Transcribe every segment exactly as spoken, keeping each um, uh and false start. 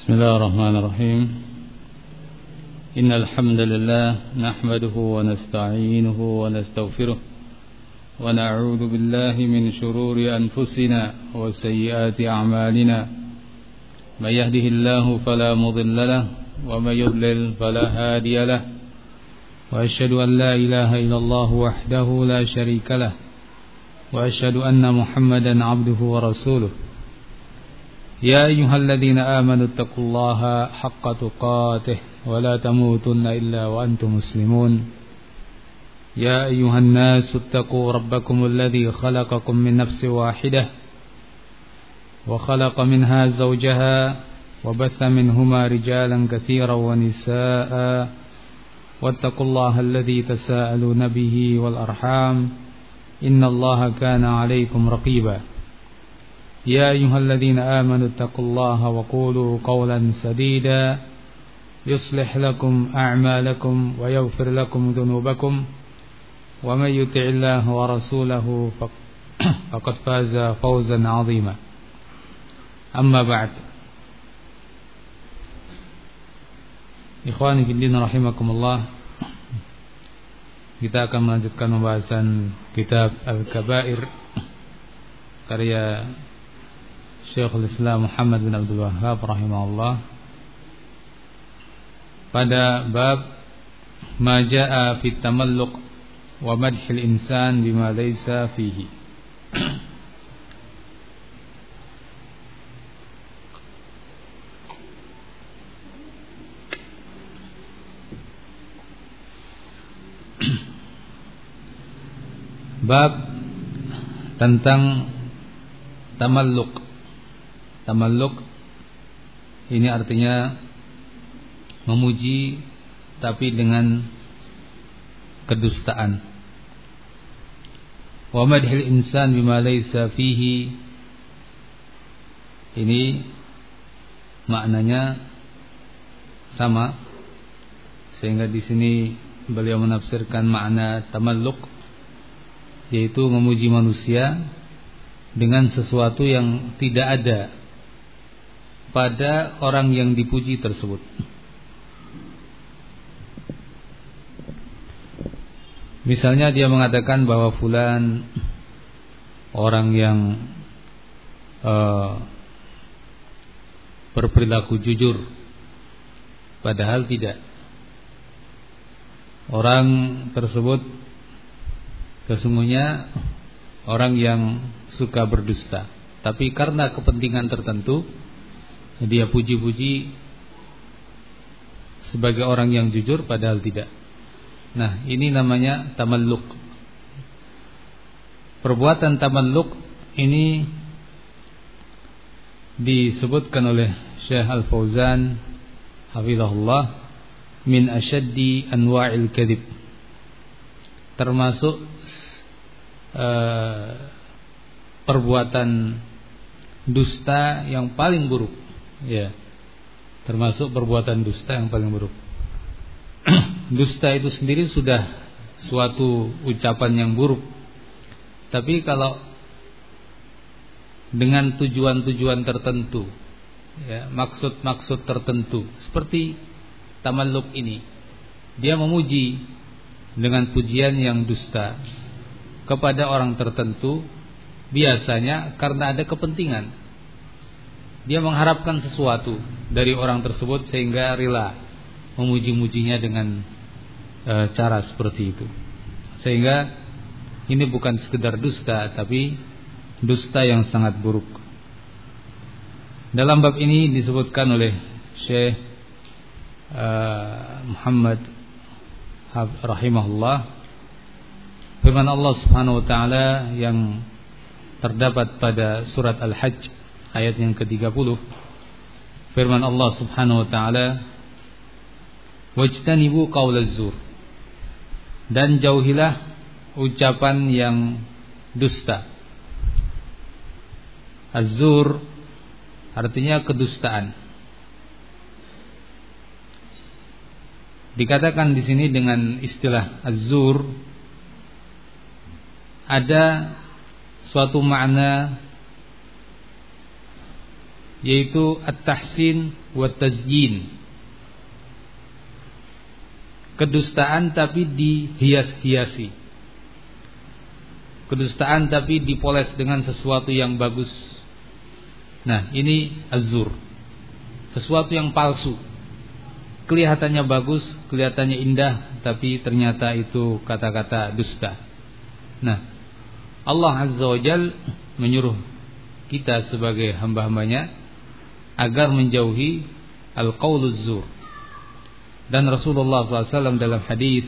بسم الله الرحمن الرحيم إن الحمد لله نحمده ونستعينه ونستغفره ونعوذ بالله من شرور أنفسنا وسيئات أعمالنا من يهده الله فلا مضل له ومن يضلل فلا هادي له وأشهد أن لا إله إلا الله وحده لا شريك له وأشهد أن محمدا عبده ورسوله يا أيها الذين آمنوا اتقوا الله حق تقاته ولا تموتن إلا وأنتم مسلمون يا أيها الناس اتقوا ربكم الذي خلقكم من نفس واحدة وخلق منها زوجها وبث منهما رجالا كثيرا ونساء واتقوا الله الذي تساءلون به والأرحام إن الله كان عليكم رقيبا يا أيها الذين آمنوا اتقوا الله وقولوا قولا سديدا يصلح لكم أعمالكم ويغفر لكم ذنوبكم ومن يطع الله ورسوله فقد فاز فوزا عظيما أما بعد Ikhwani fi din rahimakumullah, kita akan melanjutkan pembahasan kitab Al-Kabair karya Syekhul Islam Muhammad bin Abdul Wahhab rahimahullah, pada bab ma jaa fi tamalluq wa madhil insan bima laysa fihi. Bab tentang tamalluk. Tamalluk ini artinya memuji tapi dengan kedustaan. Wa madhil insan bima laysa fihi, ini maknanya sama, sehingga di sini beliau menafsirkan makna tamalluk, yaitu memuji manusia dengan sesuatu yang tidak ada pada orang yang dipuji tersebut. Misalnya dia mengatakan bahwa fulan orang yang uh, berperilaku jujur, padahal tidak. Orang tersebut sesungguhnya orang yang suka berdusta, tapi karena kepentingan tertentu dia puji-puji sebagai orang yang jujur padahal tidak. Nah, ini namanya tamalluk. Perbuatan tamalluk ini disebutkan oleh Syekh Al-Fauzan hafizahullah min asyaddi anwa'il kadhib, termasuk uh, perbuatan dusta yang paling buruk. Ya, termasuk perbuatan dusta yang paling buruk. Dusta itu sendiri sudah suatu ucapan yang buruk, tapi kalau dengan tujuan-tujuan tertentu, ya, maksud-maksud tertentu, seperti tamalluk ini, dia memuji dengan pujian yang dusta kepada orang tertentu, biasanya karena ada kepentingan. Dia mengharapkan sesuatu dari orang tersebut sehingga rela memuji-mujinya dengan e, cara seperti itu. Sehingga ini bukan sekedar dusta, tapi dusta yang sangat buruk. Dalam bab ini disebutkan oleh Syekh e, Muhammad rahimahullah firman Allah Subhanahu wa taala yang terdapat pada surat Al-Hajj ayat yang ke tiga puluh. Firman Allah Subhanahu wa taala, wajtanibu qaulaz zur, dan jauhilah ucapan yang dusta. Az-zur artinya kedustaan. Dikatakan di sini dengan istilah az-zur ada suatu makna yaitu at-tahsin wa tazyin. Kedustaan tapi dihias-hiasi. Kedustaan tapi dipoles dengan sesuatu yang bagus. Nah, ini az-zur. Sesuatu yang palsu. Kelihatannya bagus, kelihatannya indah, tapi ternyata itu kata-kata dusta. Nah, Allah Azza wa Jal menyuruh kita sebagai hamba-hambanya agar menjauhi al-qauluz zur. Dan Rasulullah shallallahu alaihi wasallam dalam hadis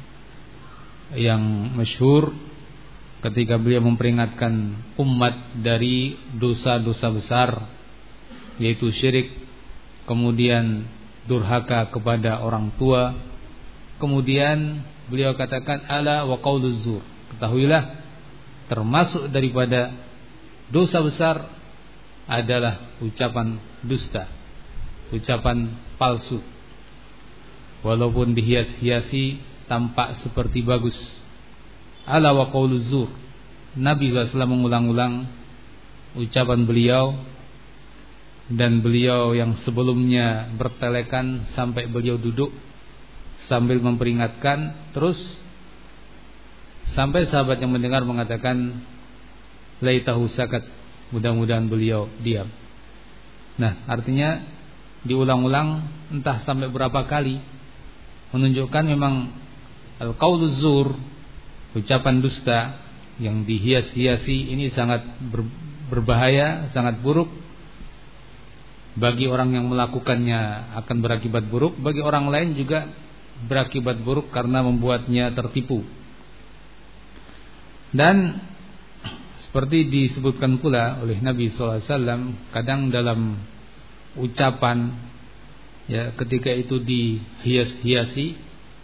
yang masyhur ketika beliau memperingatkan umat dari dosa-dosa besar, yaitu syirik, kemudian durhaka kepada orang tua, kemudian beliau katakan ala wa qauluz zur. Ketahuilah termasuk daripada dosa besar adalah ucapan dusta, ucapan palsu. Walaupun dihias-hiasi tampak seperti bagus. Ala wa qauluz zur. Nabi shallallahu alaihi wasallam mengulang-ulang ucapan beliau, dan beliau yang sebelumnya bertelekan sampai beliau duduk sambil memperingatkan, terus sampai sahabat yang mendengar mengatakan laitahu sakat, mudah-mudahan beliau diam. Nah, artinya diulang-ulang entah sampai berapa kali, menunjukkan memang al-qauluz zur, ucapan dusta yang dihias-hiasi ini sangat ber, berbahaya, sangat buruk. Bagi orang yang melakukannya akan berakibat buruk, bagi orang lain juga berakibat buruk karena membuatnya tertipu. Dan seperti disebutkan pula oleh Nabi shallallahu alaihi wasallam, kadang dalam ucapan, ya, ketika itu dihias-hiasi,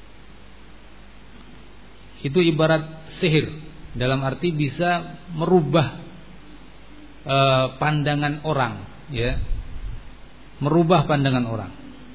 itu ibarat sihir, dalam arti bisa merubah e, pandangan orang, ya, merubah pandangan orang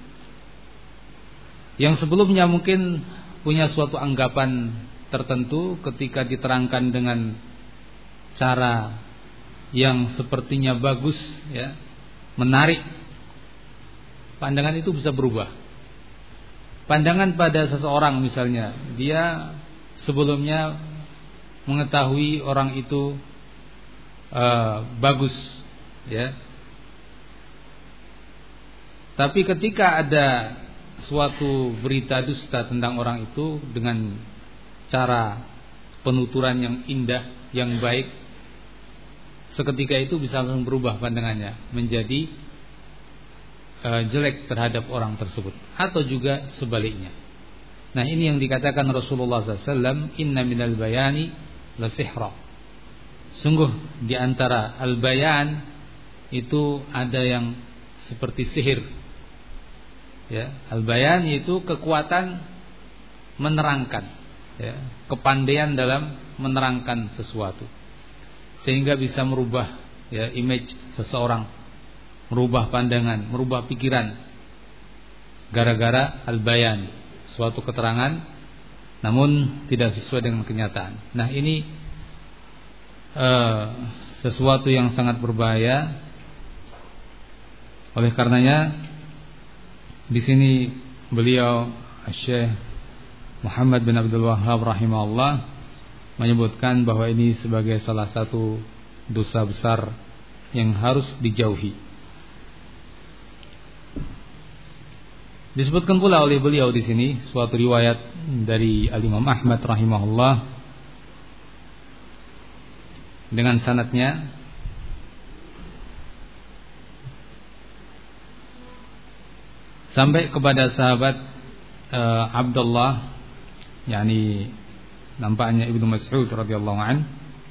yang sebelumnya mungkin punya suatu anggapan tertentu, ketika diterangkan dengan cara yang sepertinya bagus, ya, menarik, pandangan itu bisa berubah. Pandangan pada seseorang misalnya, dia sebelumnya mengetahui orang itu uh, bagus, ya, tapi ketika ada suatu berita dusta tentang orang itu dengan cara penuturan yang indah, yang baik, seketika itu bisa langsung berubah pandangannya menjadi uh, jelek terhadap orang tersebut, atau juga sebaliknya. Nah, ini yang dikatakan Rasulullah shallallahu alaihi wasallam, inna minal bayani la sihra. Sungguh di antara al-bayan itu ada yang seperti sihir. Ya, al-bayan itu kekuatan menerangkan, ya, kepandaian dalam menerangkan sesuatu, sehingga bisa merubah, ya, image seseorang, merubah pandangan, merubah pikiran, gara-gara al-bayan, suatu keterangan namun tidak sesuai dengan kenyataan. Nah, ini uh, sesuatu yang sangat berbahaya. Oleh karenanya di sini beliau Syekh Muhammad bin Abdul Wahhab rahimahullah menyebutkan bahwa ini sebagai salah satu dosa besar yang harus dijauhi. Disebutkan pula oleh beliau di sini suatu riwayat dari Al-Imam Ahmad rahimahullah dengan sanadnya sampai kepada sahabat uh, Abdullah, yakni nampaknya Ibnu Mas'ud radhiyallahu an.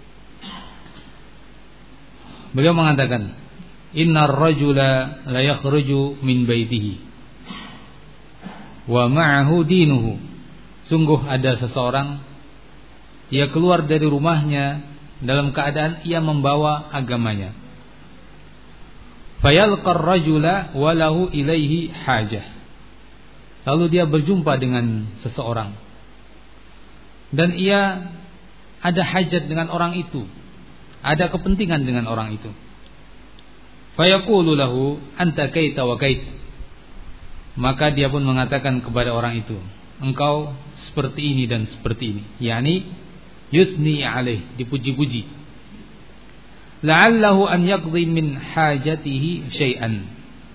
Beliau mengatakan, "Innar rajula la yakhruju min baitihi wa ma'ahu dinuhu." Sungguh ada seseorang, ia keluar dari rumahnya dalam keadaan ia membawa agamanya. Fayalqar rajula wa lahu ilaihi hajah. Lalu dia berjumpa dengan seseorang dan ia ada hajat dengan orang itu, ada kepentingan dengan orang itu. Fayaqulu lahu anta kaita wa kait. Maka dia pun mengatakan kepada orang itu, engkau seperti ini dan seperti ini, yakni yusni alaih, dipuji-puji. La'allahu an yaqdi min hajatihi syai'an.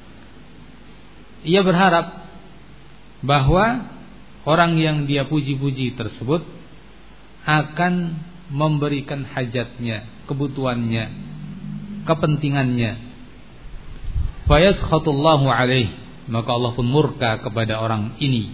Ia berharap bahwa orang yang dia puji-puji tersebut akan memberikan hajatnya, kebutuhannya, kepentingannya. Fayaskhatullahu alaih, maka Allah pun murka kepada orang ini.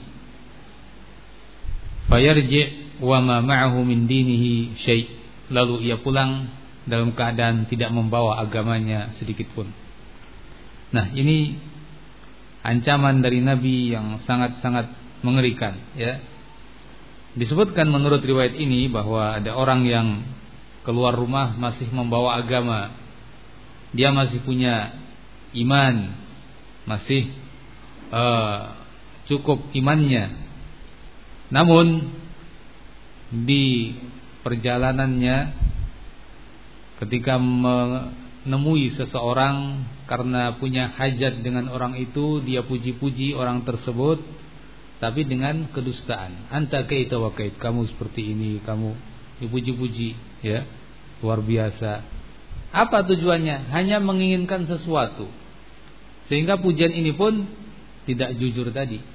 Fayarji' wa ma ma'ahu min dinihi syai'. Lalu ia pulang dalam keadaan tidak membawa agamanya sedikit pun. Nah, ini ancaman dari Nabi yang sangat-sangat mengerikan, ya. Disebutkan menurut riwayat ini bahwa ada orang yang keluar rumah masih membawa agama. Dia masih punya iman, masih uh, cukup imannya. Namun di perjalanannya ketika menemui seseorang karena punya hajat dengan orang itu, dia puji-puji orang tersebut tapi dengan kedustaan. Anta kaita wa kait, kamu seperti ini, kamu dipuji-puji, ya. Luar biasa. Apa tujuannya? Hanya menginginkan sesuatu. Sehingga pujian ini pun tidak jujur tadi.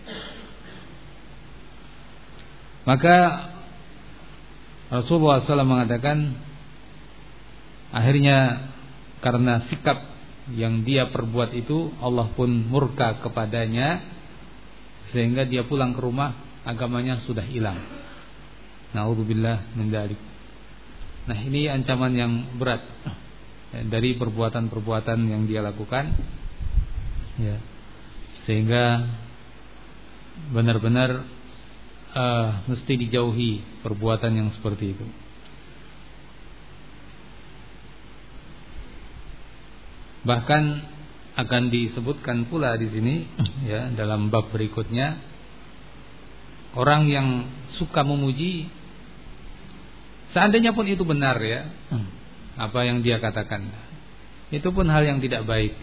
Maka Rasulullah shallallahu alaihi wasallam mengatakan, akhirnya karena sikap yang dia perbuat itu, Allah pun murka kepadanya, sehingga dia pulang ke rumah agamanya sudah hilang. Na'udzubillah min dzalik. Nah, ini ancaman yang berat dari perbuatan-perbuatan yang dia lakukan, ya. Sehingga benar-benar uh, mesti dijauhi perbuatan yang seperti itu. Bahkan akan disebutkan pula di sini, ya, dalam bab berikutnya, orang yang suka memuji, seandainya pun itu benar, ya, apa yang dia katakan, itu pun hal yang tidak baik.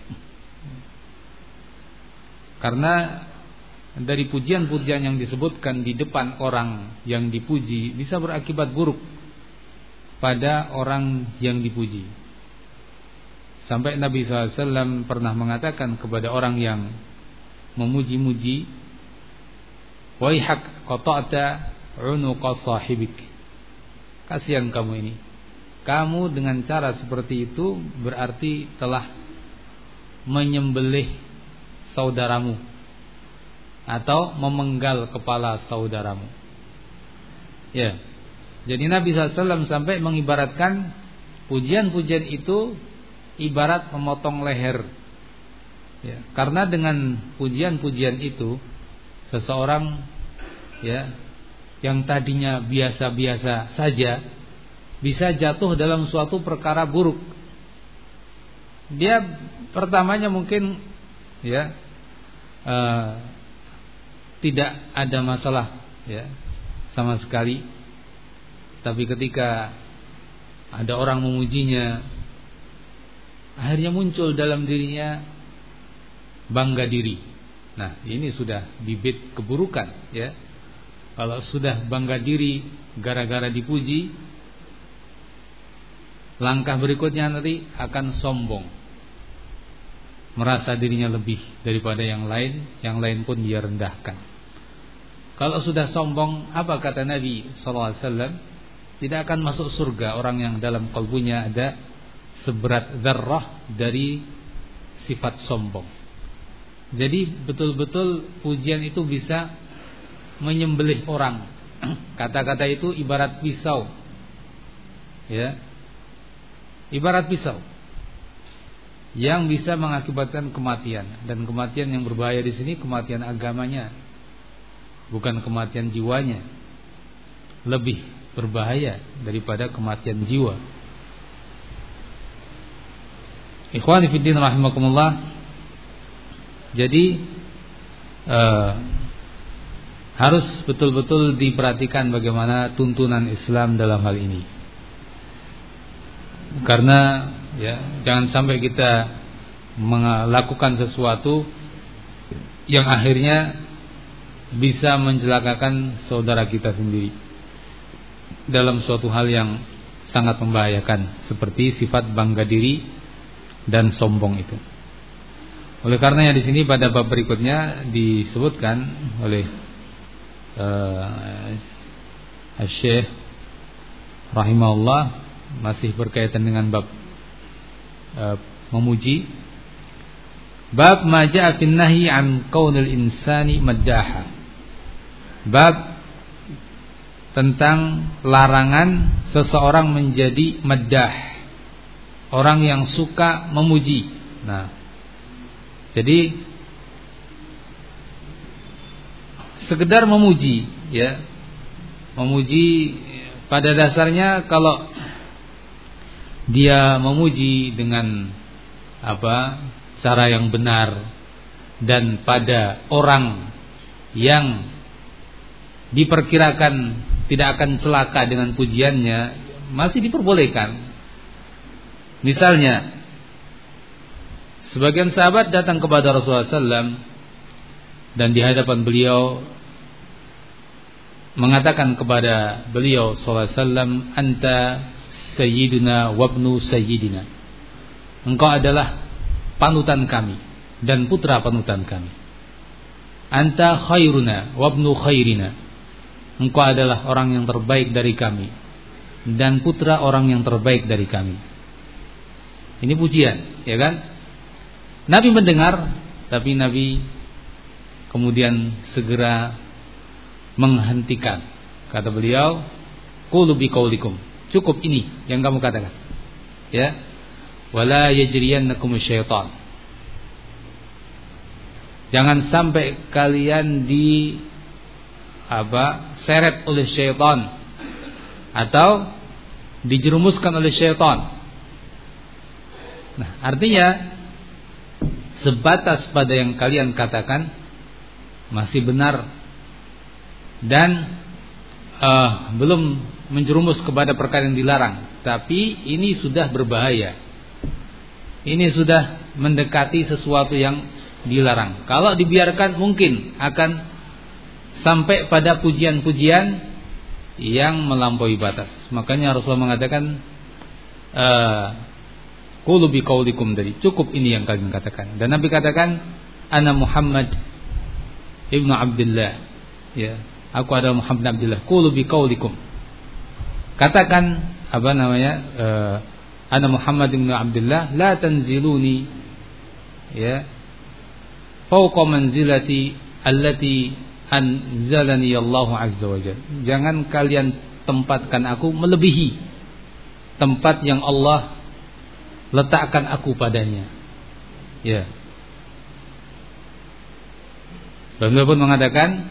Karena dari pujian-pujian yang disebutkan di depan orang yang dipuji bisa berakibat buruk pada orang yang dipuji. Sampai Nabi shallallahu alaihi wasallam pernah mengatakan kepada orang yang memuji-muji, waihak qata'ta unuqa sahibik. Kasihan kamu ini. Kamu dengan cara seperti itu berarti telah menyembelih saudaramu atau memenggal kepala saudaramu. Ya. Jadi Nabi shallallahu alaihi wasallam sampai mengibaratkan pujian-pujian itu ibarat memotong leher, ya. Karena dengan pujian-pujian itu seseorang, ya, yang tadinya biasa-biasa saja bisa jatuh dalam suatu perkara buruk. Dia pertamanya mungkin, ya, uh, tidak ada masalah, ya, sama sekali. Tapi ketika ada orang memujinya, akhirnya muncul dalam dirinya bangga diri. Nah, ini sudah bibit keburukan, ya. Kalau sudah bangga diri gara-gara dipuji, langkah berikutnya nanti akan sombong, merasa dirinya lebih daripada yang lain, yang lain pun dia rendahkan. Kalau sudah sombong, apa kata Nabi shallallahu alaihi wasallam? Tidak akan masuk surga orang yang dalam kalbunya ada seberat dzarrah dari sifat sombong. Jadi betul-betul pujian itu bisa menyembelih orang. Kata-kata itu ibarat pisau, ya, ibarat pisau yang bisa mengakibatkan kematian. Dan kematian yang berbahaya di sini kematian agamanya, bukan kematian jiwanya. Lebih berbahaya daripada kematian jiwa. Ikhwani fiddin rahimakumullah. Jadi uh, harus betul-betul diperhatikan bagaimana tuntunan Islam dalam hal ini. Karena, ya, jangan sampai kita melakukan sesuatu yang akhirnya bisa mencelakakan saudara kita sendiri dalam suatu hal yang sangat membahayakan, seperti sifat bangga diri dan sombong itu. Oleh karenanya di sini pada bab berikutnya disebutkan oleh uh, Syekh rahimahullah, masih berkaitan dengan bab uh, memuji, bab ma ja'a fin nahyi an qaulil insani maddaha, bab tentang larangan seseorang menjadi maddah, orang yang suka memuji. Nah, jadi sekedar memuji, ya, memuji pada dasarnya kalau dia memuji dengan apa cara yang benar dan pada orang yang diperkirakan tidak akan celaka dengan pujiannya, masih diperbolehkan. Misalnya sebagian sahabat datang kepada Rasulullah sallallahu alaihi wasallam dan di hadapan beliau mengatakan kepada beliau sallallahu alaihi wasallam, anta sayyiduna wabnu sayyidina, engkau adalah panutan kami dan putra panutan kami. Anta khairuna wabnu khairina, engkau adalah orang yang terbaik dari kami dan putra orang yang terbaik dari kami. Ini pujian, ya kan? Nabi mendengar, tapi Nabi kemudian segera menghentikan. Kata beliau, qulu biqaulikum, cukup ini yang kamu katakan, ya. Wala yajriyannakum syaitan, jangan sampai kalian di apa seret oleh syaitan atau dijerumuskan oleh syaitan. Nah, artinya sebatas pada yang kalian katakan masih benar dan uh, belum menjerumus kepada perkara yang dilarang, tapi ini sudah berbahaya. Ini sudah mendekati sesuatu yang dilarang. Kalau dibiarkan mungkin akan sampai pada pujian-pujian yang melampaui batas. Makanya Rasulullah mengatakan, qulu biqaulikum, dari cukup ini yang kalian katakan. Dan Nabi katakan, ana Muhammad ibnu Abdullah, ya, aku adalah Muhammad bin Abdullah. Qulu biqaulikum, katakan apa namanya, uh, ana Muhammad bin Abdullah, la tanziluni, ya, fawqa manzilati allati anzalani Allah azza wa jalla. Jangan kalian tempatkan aku melebihi tempat yang Allah letakkan aku padanya, ya. Beliau pun mengatakan,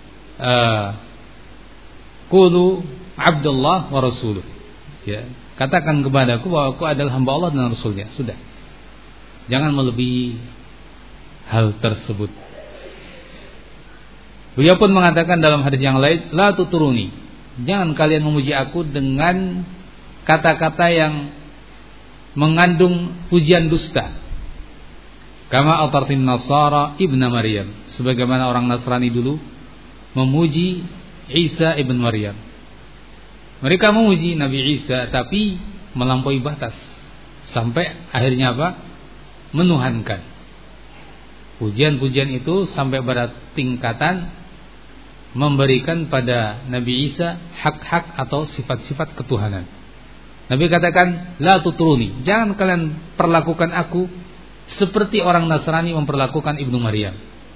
qulu Abdullah wa rasuluh, ya, katakan kepadaku bahwa aku adalah hamba Allah dan Rasulnya. Sudah, jangan melebihi hal tersebut. Beliau pun mengatakan dalam hadis yang lain, la tuturuni, jangan kalian memuji aku dengan kata-kata yang mengandung pujian dusta. Kama atartin Nasara ibn Maryam, sebagaimana orang Nasrani dulu memuji Isa ibn Maryam. Mereka memuji Nabi Isa tapi melampaui batas, sampai akhirnya apa? Menuhankan. Pujian-pujian itu sampai pada tingkatan memberikan pada Nabi Isa hak-hak atau sifat-sifat ketuhanan. Nabi katakan, la tuturuni, jangan kalian perlakukan aku seperti orang Nasrani memperlakukan Ibnu Maryam.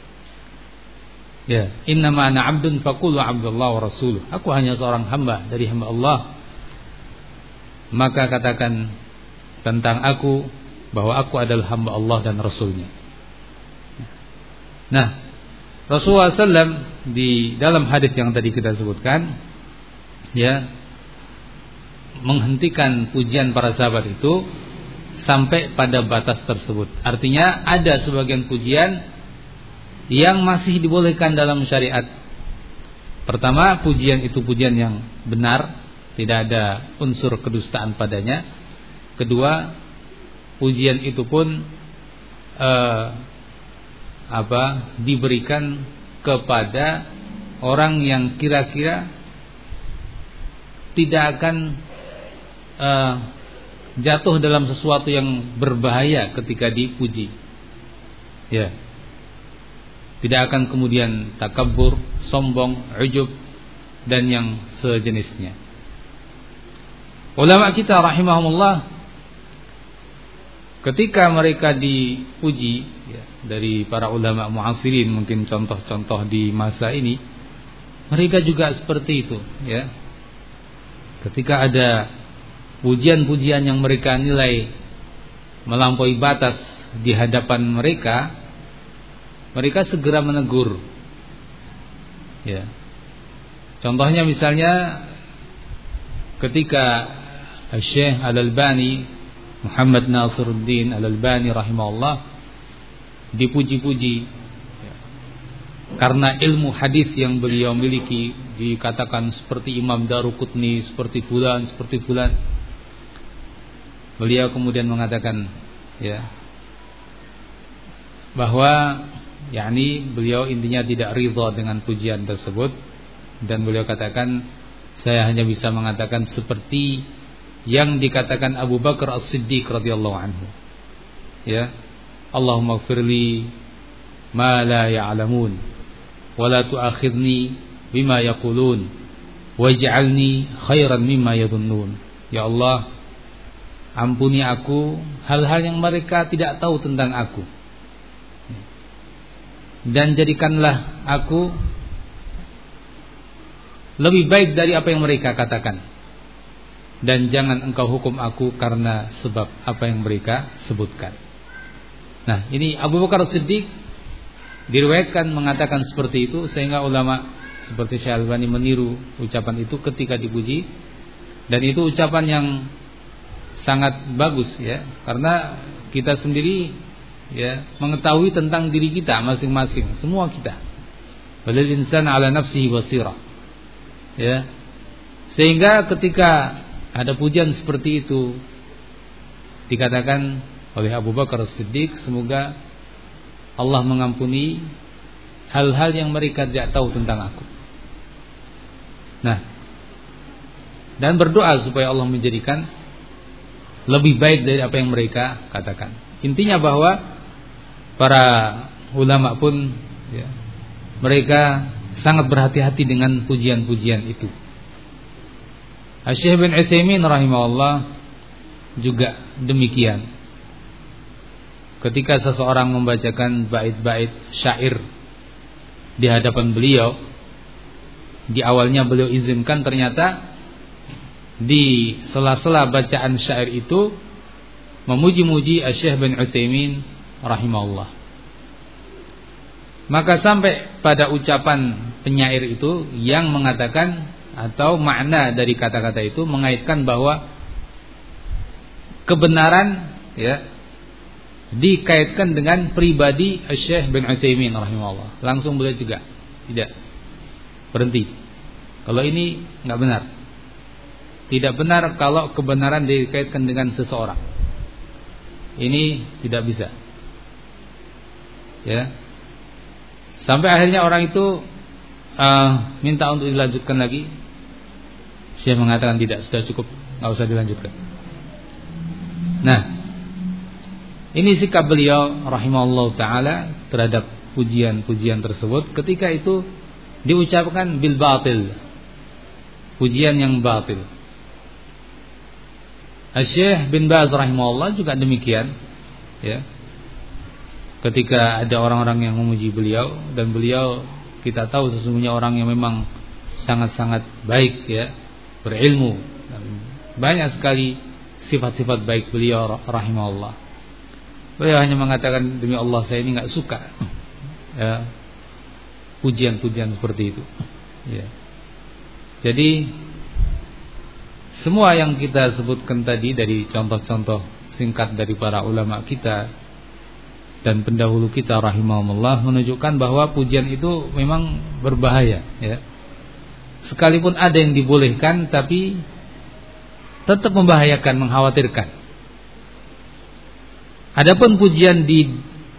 Ya, innama ana 'abdun faqulu 'abdullah wa rasuluh. Aku hanya seorang hamba dari hamba Allah. Maka katakan tentang aku bahwa aku adalah hamba Allah dan Rasulnya. Nah, Rasulullah sallallahu alaihi wasallam di dalam hadis yang tadi kita sebutkan, ya, menghentikan pujian para sahabat itu sampai pada batas tersebut. Artinya ada sebagian pujian yang masih dibolehkan dalam syariat. Pertama, pujian itu pujian yang benar, tidak ada unsur kedustaan padanya. Kedua, pujian itu pun uh, apa diberikan kepada orang yang kira-kira tidak akan uh, jatuh dalam sesuatu yang berbahaya ketika dipuji. Ya. Tidak akan kemudian takabur, sombong, ujub dan yang sejenisnya. Ulama kita rahimahumullah ketika mereka dipuji ya, dari para ulama mu'asirin, mungkin contoh-contoh di masa ini, mereka juga seperti itu ya. Ketika ada pujian-pujian yang mereka nilai melampaui batas di hadapan mereka, mereka segera menegur. Ya. Contohnya misalnya ketika Syekh Al-Albani, Muhammad Nasiruddin Al-Albani rahimahullah dipuji-puji ya, karena ilmu hadis yang beliau miliki, dikatakan seperti Imam Daruqutni, seperti fulan, seperti fulan. Beliau kemudian mengatakan ya bahwa yakni beliau intinya tidak ridha dengan pujian tersebut, dan beliau katakan saya hanya bisa mengatakan seperti yang dikatakan Abu Bakar As-Siddiq radhiyallahu anhu. Ya. Allahumma ighfirli ma la ya'lamun wa la tu'akhidni bima yaqulun waj'alni khairan mimma yadhunnun. Ya Allah, ampuni aku hal-hal yang mereka tidak tahu tentang aku, dan jadikanlah aku lebih baik dari apa yang mereka katakan, dan jangan engkau hukum aku karena sebab apa yang mereka sebutkan. Nah, ini Abu Bakar Siddiq diriwayatkan mengatakan seperti itu, sehingga ulama seperti Syekh Al-Albani meniru ucapan itu ketika dipuji, dan itu ucapan yang sangat bagus ya, karena kita sendiri ya mengetahui tentang diri kita masing-masing, semua kita. Balil insan ala nafsihi basira. Ya. Sehingga ketika ada pujian seperti itu dikatakan oleh Abu Bakar As-Siddiq, semoga Allah mengampuni hal-hal yang mereka tidak tahu tentang aku. Nah, dan berdoa supaya Allah menjadikan lebih baik dari apa yang mereka katakan. Intinya bahwa para ulama pun ya, mereka sangat berhati-hati dengan pujian-pujian itu. Syekh bin Utsaimin rahimahullah juga demikian. Ketika seseorang membacakan bait-bait syair di hadapan beliau, di awalnya beliau izinkan, ternyata di sela-sela bacaan syair itu memuji-muji Syekh bin Utsaimin rahimahullah. Maka sampai pada ucapan penyair itu yang mengatakan, atau makna dari kata-kata itu mengaitkan bahwa kebenaran ya dikaitkan dengan pribadi Syekh bin Utsaimin rahimahullah. Langsung beliau juga tidak berhenti. Kalau ini enggak benar. Tidak benar kalau kebenaran dikaitkan dengan seseorang. Ini tidak bisa. Ya. Sampai akhirnya orang itu uh, minta untuk dilanjutkan lagi. Syekh mengatakan tidak, sudah cukup, enggak usah dilanjutkan. Nah, ini sikap beliau rahimahullah taala terhadap pujian-pujian tersebut ketika itu diucapkan bil batil, pujian yang batil. Syekh bin Baz rahimahullah juga demikian ya. Ketika ada orang-orang yang memuji beliau, dan beliau kita tahu sesungguhnya orang yang memang sangat-sangat baik ya, berilmu, dan banyak sekali sifat-sifat baik beliau rahimahullah. Beliau hanya mengatakan, demi Allah saya ini enggak suka ya, pujian-pujian seperti itu ya. Jadi semua yang kita sebutkan tadi dari contoh-contoh singkat dari para ulama kita dan pendahulu kita rahimahumullah menunjukkan bahwa pujian itu memang berbahaya ya. Sekalipun ada yang dibolehkan, tapi tetap membahayakan, mengkhawatirkan. Adapun pujian di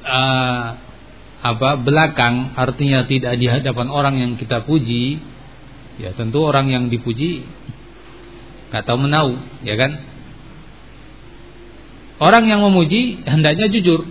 uh, apa belakang, artinya tidak di hadapan orang yang kita puji, ya tentu orang yang dipuji nggak tahu menau, ya kan? Orang yang memuji hendaknya jujur.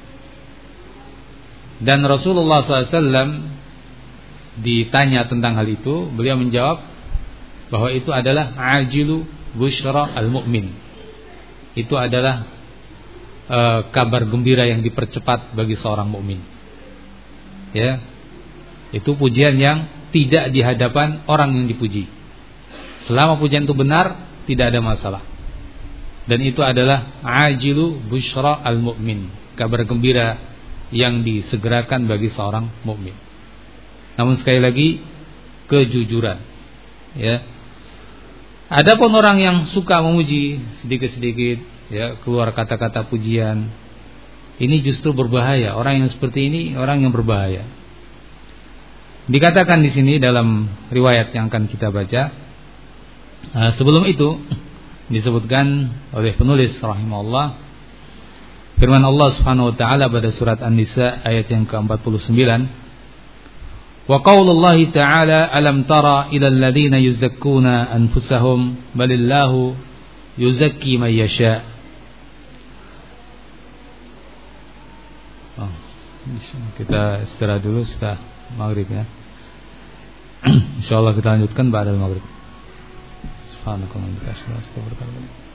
Dan Rasulullah shallallahu alaihi wasallam ditanya tentang hal itu, beliau menjawab bahwa itu adalah ajilu busyra al-mu'min. Itu adalah e, kabar gembira yang dipercepat bagi seorang mukmin. Ya. Itu pujian yang tidak di hadapan orang yang dipuji. Selama pujian itu benar, tidak ada masalah. Dan itu adalah ajilu busyra al-mu'min, kabar gembira yang disegerakan bagi seorang mukmin. Namun sekali lagi, kejujuran. Ya. Adapun orang yang suka memuji sedikit-sedikit, ya, keluar kata-kata pujian, ini justru berbahaya. Orang yang seperti ini orang yang berbahaya. Dikatakan di sini dalam riwayat yang akan kita baca. Nah, sebelum itu disebutkan oleh penulis rahimahullah firman Allah Subhanahu wa taala pada surat An-Nisa ayat yang ke empat puluh sembilan. Wa qaulullahi ta'ala alam tara ilal ladzina yuzakkuna anfusahum balillahu yuzakki man yasha. Oh, kita istirahat dulu setelah maghrib ya. Insyaallah kita lanjutkan ba'da maghrib. Subhanakallahumma wa bihamdika asyhadu an la ilaha illa anta astaghfiruka wa atubu ilaik.